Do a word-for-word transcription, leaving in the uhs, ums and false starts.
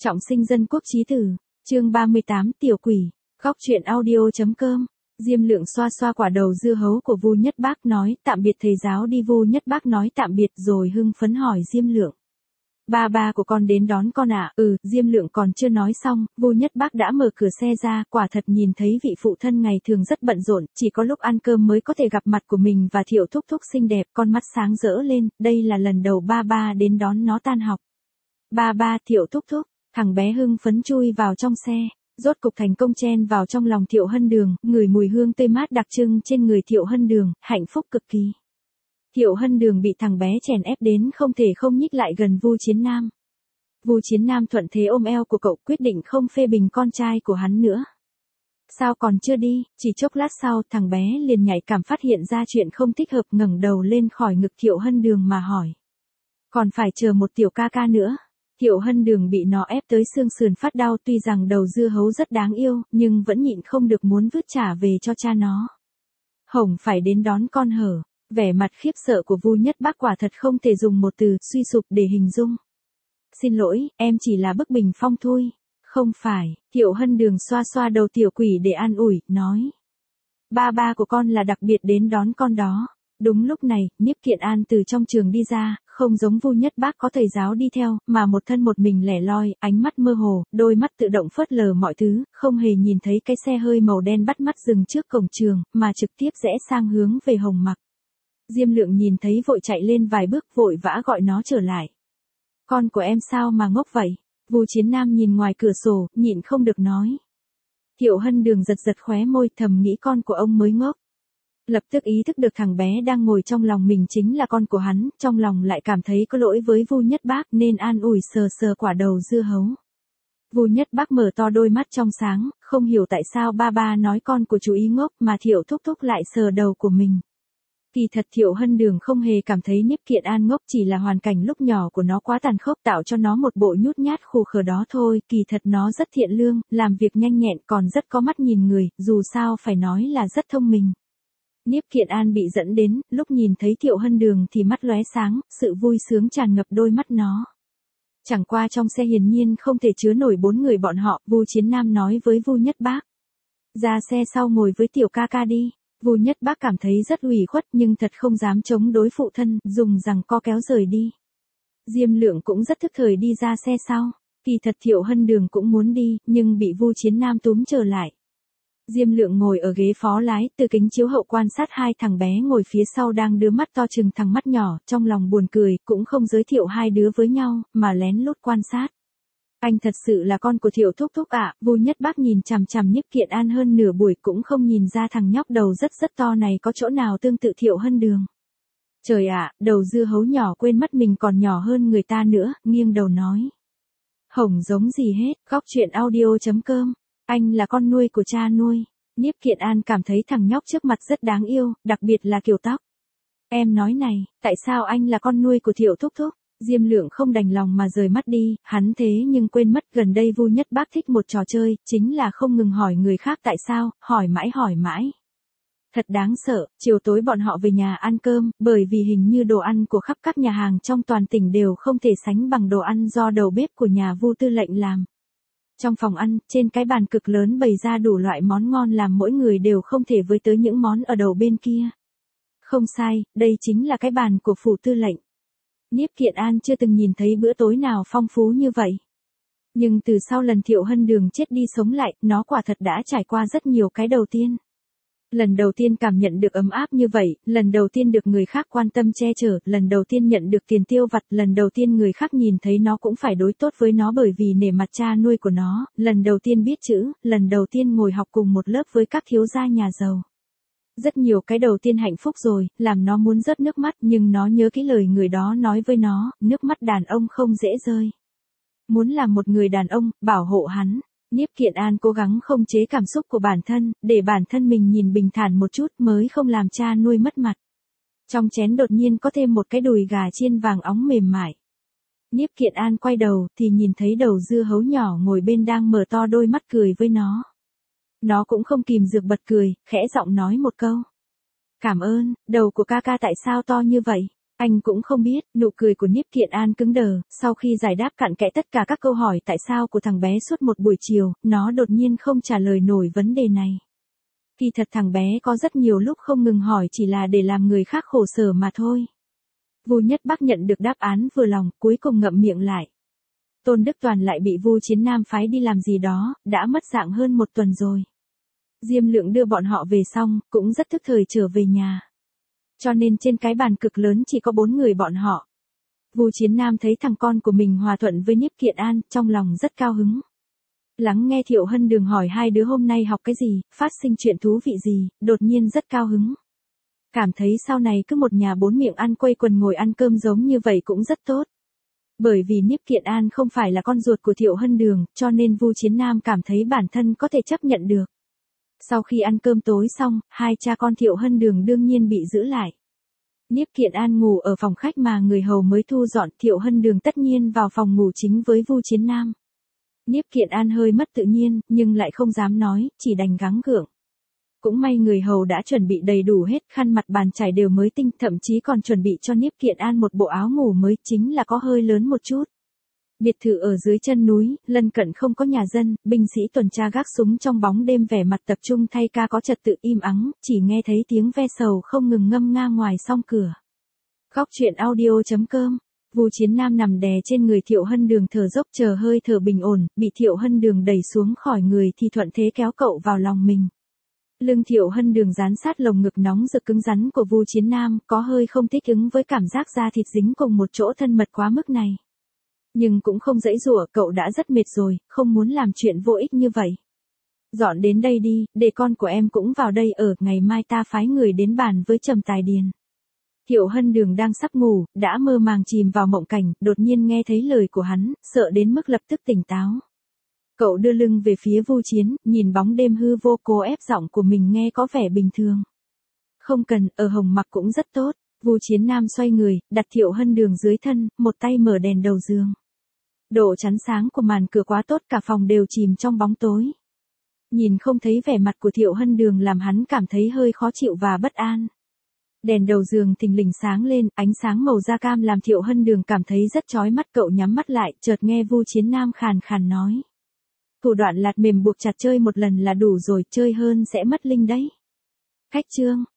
Trọng sinh dân quốc chí tử, chương ba mươi tám tiểu quỷ, góc truyện audio.com. Diêm Lượng xoa xoa quả đầu dưa hấu của Vu Nhất Bác nói tạm biệt thầy giáo đi. Vu Nhất Bác nói tạm biệt rồi hưng phấn hỏi Diêm Lượng. Ba ba của con đến đón con ạ. À? Ừ, Diêm Lượng còn chưa nói xong, Vu Nhất Bác đã mở cửa xe ra, quả thật nhìn thấy vị phụ thân ngày thường rất bận rộn, chỉ có lúc ăn cơm mới có thể gặp mặt của mình và Thiệu thúc thúc xinh đẹp, con mắt sáng rỡ lên, đây là lần đầu ba ba đến đón nó tan học. Ba ba, Thiệu thúc thúc, thằng bé hưng phấn chui vào trong xe. Rốt cục thành công chen vào trong lòng Thiệu Hân Đường, ngửi mùi hương tươi mát đặc trưng trên người Thiệu Hân Đường, hạnh phúc cực kỳ. Thiệu Hân Đường bị thằng bé chèn ép đến không thể không nhích lại gần Vu Chiến Nam. Vu Chiến Nam thuận thế ôm eo của cậu, quyết định không phê bình con trai của hắn nữa. Sao còn chưa đi? Chỉ chốc lát sau, thằng bé liền nhạy cảm phát hiện ra chuyện không thích hợp, ngẩng đầu lên khỏi ngực Thiệu Hân Đường mà hỏi. Còn phải chờ một tiểu ca ca nữa. Thiệu Hân Đường bị nó ép tới xương sườn phát đau, tuy rằng đầu dưa hấu rất đáng yêu, nhưng vẫn nhịn không được muốn vứt trả về cho cha nó. Hồng phải đến đón con hở. Vẻ mặt khiếp sợ của Vu Nhất Bác quả thật không thể dùng một từ suy sụp để hình dung. Xin lỗi, em chỉ là bức bình phong thôi. Không phải, Thiệu Hân Đường xoa xoa đầu tiểu quỷ để an ủi, nói. Ba ba của con là đặc biệt đến đón con đó. Đúng lúc này, Niếp Kiện An từ trong trường đi ra, không giống Vu Nhất Bác có thầy giáo đi theo, mà một thân một mình lẻ loi, ánh mắt mơ hồ, đôi mắt tự động phớt lờ mọi thứ, không hề nhìn thấy cái xe hơi màu đen bắt mắt dừng trước cổng trường, mà trực tiếp rẽ sang hướng về Hồng Mặc. Diêm Lượng nhìn thấy vội chạy lên vài bước, vội vã gọi nó trở lại. Con của em sao mà ngốc vậy? Vu Chiến Nam nhìn ngoài cửa sổ, nhịn không được nói. Thiệu Hân Đường giật giật khóe môi, thầm nghĩ con của ông mới ngốc. Lập tức ý thức được thằng bé đang ngồi trong lòng mình chính là con của hắn, trong lòng lại cảm thấy có lỗi với Vu Nhất Bác nên an ủi sờ sờ quả đầu dưa hấu. Vu Nhất Bác mở to đôi mắt trong sáng, không hiểu tại sao ba ba nói con của chú ý ngốc mà Thiệu thúc thúc lại sờ đầu của mình. Kỳ thật Thiệu Hân Đường không hề cảm thấy Niếp Kiện An ngốc, chỉ là hoàn cảnh lúc nhỏ của nó quá tàn khốc tạo cho nó một bộ nhút nhát khù khờ đó thôi, kỳ thật nó rất thiện lương, làm việc nhanh nhẹn còn rất có mắt nhìn người, dù sao phải nói là rất thông minh. Niếp Kiện An bị dẫn đến, lúc nhìn thấy Thiệu Hân Đường thì mắt lóe sáng, sự vui sướng tràn ngập đôi mắt nó. Chẳng qua trong xe hiển nhiên không thể chứa nổi bốn người bọn họ, Vu Chiến Nam nói với Vu Nhất Bác. Ra xe sau ngồi với tiểu ca ca đi. Vu Nhất Bác cảm thấy rất ủy khuất nhưng thật không dám chống đối phụ thân, dùng rằng co kéo rời đi. Diêm Lượng cũng rất thức thời đi ra xe sau. Kỳ thật Thiệu Hân Đường cũng muốn đi, nhưng bị Vu Chiến Nam túm trở lại. Diêm Lượng ngồi ở ghế phó lái, từ kính chiếu hậu quan sát hai thằng bé ngồi phía sau đang đưa mắt to chừng thằng mắt nhỏ, trong lòng buồn cười, cũng không giới thiệu hai đứa với nhau, mà lén lút quan sát. Anh thật sự là con của Thiệu thúc thúc ạ. À? Vu Nhất Bác nhìn chằm chằm Niếp Kiện An hơn nửa buổi cũng không nhìn ra thằng nhóc đầu rất rất to này có chỗ nào tương tự Thiệu Hân Đường. Trời ạ, à, đầu dưa hấu nhỏ quên mất mình còn nhỏ hơn người ta nữa, nghiêng đầu nói. Hổng giống gì hết, góc truyện audio.com. Anh là con nuôi của cha nuôi. Niếp Kiện An cảm thấy thằng nhóc trước mặt rất đáng yêu, đặc biệt là kiểu tóc. Em nói này, tại sao anh là con nuôi của Thiệu thúc thúc? Diêm Lượng không đành lòng mà rời mắt đi, hắn thế nhưng quên mất gần đây Vu Nhất Bác thích một trò chơi, chính là không ngừng hỏi người khác tại sao, hỏi mãi hỏi mãi. Thật đáng sợ, chiều tối bọn họ về nhà ăn cơm, bởi vì hình như đồ ăn của khắp các nhà hàng trong toàn tỉnh đều không thể sánh bằng đồ ăn do đầu bếp của nhà Vu tư lệnh làm. Trong phòng ăn, trên cái bàn cực lớn bày ra đủ loại món ngon làm mỗi người đều không thể với tới những món ở đầu bên kia. Không sai, đây chính là cái bàn của phủ tư lệnh. Niếp Kiện An chưa từng nhìn thấy bữa tối nào phong phú như vậy. Nhưng từ sau lần Thiệu Hân Đường chết đi sống lại, nó quả thật đã trải qua rất nhiều cái đầu tiên. Lần đầu tiên cảm nhận được ấm áp như vậy, lần đầu tiên được người khác quan tâm che chở, lần đầu tiên nhận được tiền tiêu vặt, lần đầu tiên người khác nhìn thấy nó cũng phải đối tốt với nó bởi vì nể mặt cha nuôi của nó, lần đầu tiên biết chữ, lần đầu tiên ngồi học cùng một lớp với các thiếu gia nhà giàu. Rất nhiều cái đầu tiên hạnh phúc rồi, làm nó muốn rớt nước mắt nhưng nó nhớ cái lời người đó nói với nó, nước mắt đàn ông không dễ rơi. Muốn làm một người đàn ông, bảo hộ hắn. Niếp Kiện An cố gắng không chế cảm xúc của bản thân, để bản thân mình nhìn bình thản một chút mới không làm cha nuôi mất mặt. Trong chén đột nhiên có thêm một cái đùi gà chiên vàng óng mềm mại. Niếp Kiện An quay đầu thì nhìn thấy đầu dưa hấu nhỏ ngồi bên đang mở to đôi mắt cười với nó. Nó cũng không kìm được bật cười, khẽ giọng nói một câu. Cảm ơn, đầu của ca ca tại sao to như vậy? Anh cũng không biết, nụ cười của Niếp Kiện An cứng đờ, sau khi giải đáp cặn kẽ tất cả các câu hỏi tại sao của thằng bé suốt một buổi chiều, nó đột nhiên không trả lời nổi vấn đề này. Kỳ thật thằng bé có rất nhiều lúc không ngừng hỏi chỉ là để làm người khác khổ sở mà thôi. Vu Nhất Bắc nhận được đáp án vừa lòng, cuối cùng ngậm miệng lại. Tôn Đức Toàn lại bị Vu Chiến Nam phái đi làm gì đó, đã mất dạng hơn một tuần rồi. Diêm Lượng đưa bọn họ về xong, cũng rất thức thời trở về nhà. Cho nên trên cái bàn cực lớn chỉ có bốn người bọn họ. Vu Chiến Nam thấy thằng con của mình hòa thuận với Niếp Kiện An, trong lòng rất cao hứng. Lắng nghe Thiệu Hân Đường hỏi hai đứa hôm nay học cái gì, phát sinh chuyện thú vị gì, đột nhiên rất cao hứng. Cảm thấy sau này cứ một nhà bốn miệng ăn quây quần ngồi ăn cơm giống như vậy cũng rất tốt. Bởi vì Niếp Kiện An không phải là con ruột của Thiệu Hân Đường, cho nên Vu Chiến Nam cảm thấy bản thân có thể chấp nhận được. Sau khi ăn cơm tối xong, hai cha con Thiệu Hân Đường đương nhiên bị giữ lại. Niếp Kiện An ngủ ở phòng khách mà người hầu mới thu dọn, Thiệu Hân Đường tất nhiên vào phòng ngủ chính với Vu Chiến Nam. Niếp Kiện An hơi mất tự nhiên, nhưng lại không dám nói, chỉ đành gắng gượng. Cũng may người hầu đã chuẩn bị đầy đủ hết, khăn mặt bàn chải đều mới tinh, thậm chí còn chuẩn bị cho Niếp Kiện An một bộ áo ngủ mới, chính là có hơi lớn một chút. Biệt thự ở dưới chân núi, lân cận không có nhà dân, binh sĩ tuần tra gác súng trong bóng đêm vẻ mặt tập trung thay ca có trật tự im ắng, chỉ nghe thấy tiếng ve sầu không ngừng ngâm nga ngoài song cửa. Góc truyện audio chấm com. Vu Chiến Nam nằm đè trên người Thiệu Hân Đường thở dốc chờ hơi thở bình ổn, bị Thiệu Hân Đường đẩy xuống khỏi người thì thuận thế kéo cậu vào lòng mình. Lưng Thiệu Hân Đường dán sát lồng ngực nóng rực cứng rắn của Vu Chiến Nam, có hơi không thích ứng với cảm giác da thịt dính cùng một chỗ thân mật quá mức này. Nhưng cũng không dãy dụa, cậu đã rất mệt rồi, không muốn làm chuyện vô ích như vậy. Dọn đến đây đi, để con của em cũng vào đây ở, ngày mai ta phái người đến bàn với Trầm Tài Điền. Thiệu Hân Đường đang sắp ngủ, đã mơ màng chìm vào mộng cảnh, đột nhiên nghe thấy lời của hắn, sợ đến mức lập tức tỉnh táo. Cậu đưa lưng về phía Vu Chiến, nhìn bóng đêm hư vô, cố ép giọng của mình nghe có vẻ bình thường. Không cần, ở Hồng Mặc cũng rất tốt. Vu Chiến Nam xoay người, đặt Thiệu Hân Đường dưới thân, một tay mở đèn đầu giường. Độ chắn sáng của màn cửa quá tốt, cả phòng đều chìm trong bóng tối. Nhìn không thấy vẻ mặt của Thiệu Hân Đường làm hắn cảm thấy hơi khó chịu và bất an. Đèn đầu giường thình lình sáng lên, ánh sáng màu da cam làm Thiệu Hân Đường cảm thấy rất chói mắt, cậu nhắm mắt lại, chợt nghe Vu Chiến Nam khàn khàn nói. Thủ đoạn lạt mềm buộc chặt chơi một lần là đủ rồi, chơi hơn sẽ mất linh đấy. Khách chương.